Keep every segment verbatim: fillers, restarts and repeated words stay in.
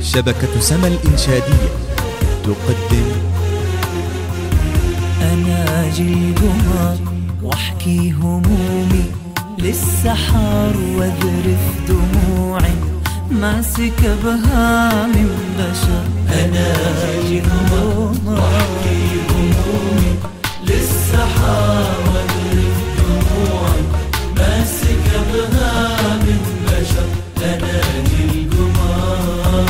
شبكة سما الإنشادية تقدم أنا أجي القمر واحكي همومي للسحر واذرف دموعي ماسك بها من بشر. أنا أجي القمر واحكي همومي للسحر واذرف دموعي ماسك بها من بشر. أنا أجي القمر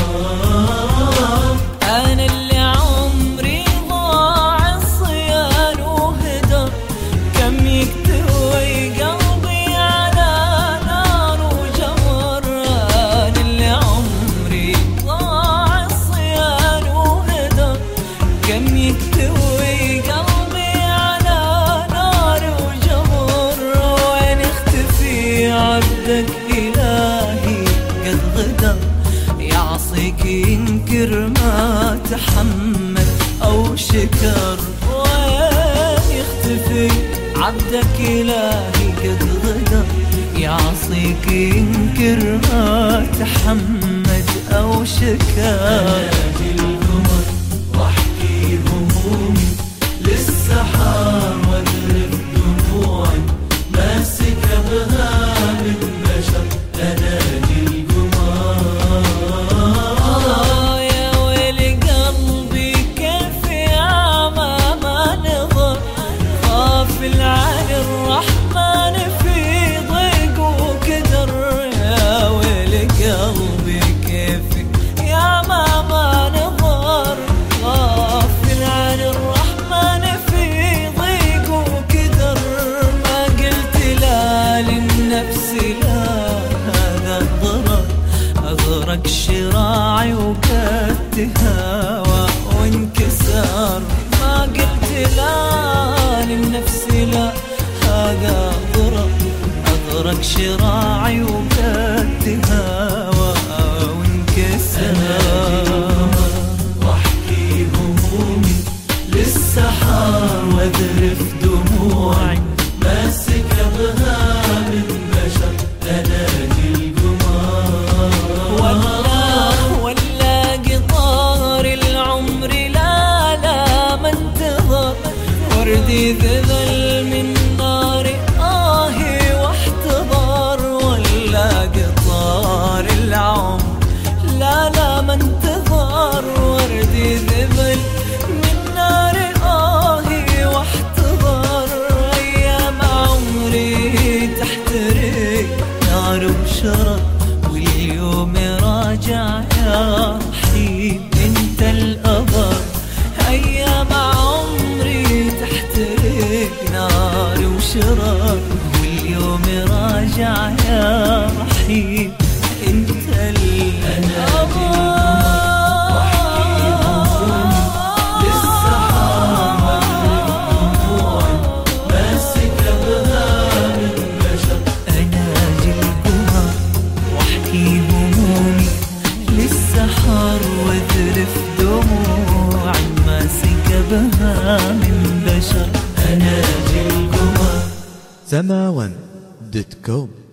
أنا اللي عمري ضاع الصيان وهدر كم يكتوي قلبي على نار وجمر. أنا اللي عمري ضاع الصيان وهدر كم يكتوي قلبي على نار وجمر. وين اختفي عبدك إلهي قد غدر يعصيك ينكر ما تحمل أو شكر. وين يختفي عبدك إلهي قد غدر يعصيك ينكر ما تحمل أو شكر. أجي القمر واحكي همومي للسحر واذرف دموعي ماسك بها من بشر. أنا أجي القمر يا ويلي قلبي كيف يعمى ما نظر غافل عن الرحمن في ضيق وكدر. يا ويلي قلبي كيف يعمى ما نظر غافل عن الرحمن في ضيق وكدر. ما قلت لا للنفس لا هذا الضرر أغرق شراعي وكدت هوى وانكسر. ما قلت لا للنفس لا هذا ضرر أغرق شراعي وكدت هوى وانكسر. واحكي همومي للسحر واذرف دموعي ماسك بها من بشر. أنا أجي القمر ولا ولا قطار العمر لا لا ما انتظر وردي ذذل من نار آهي واحتضر. ولا قطار العمر لا لا ما انتظر وردي ذذل من نار آهي واحتضر. أيام عمري تحترق نار وشرر واليوم راجع يا رحيم انت الأبر. أيام عمري تحترق نار وشرر واليوم راجع يا رحيم انت الأبر. واذرف دموعي ماسك بها من بشر. أنا أجي القمر سما ون دوت كوم.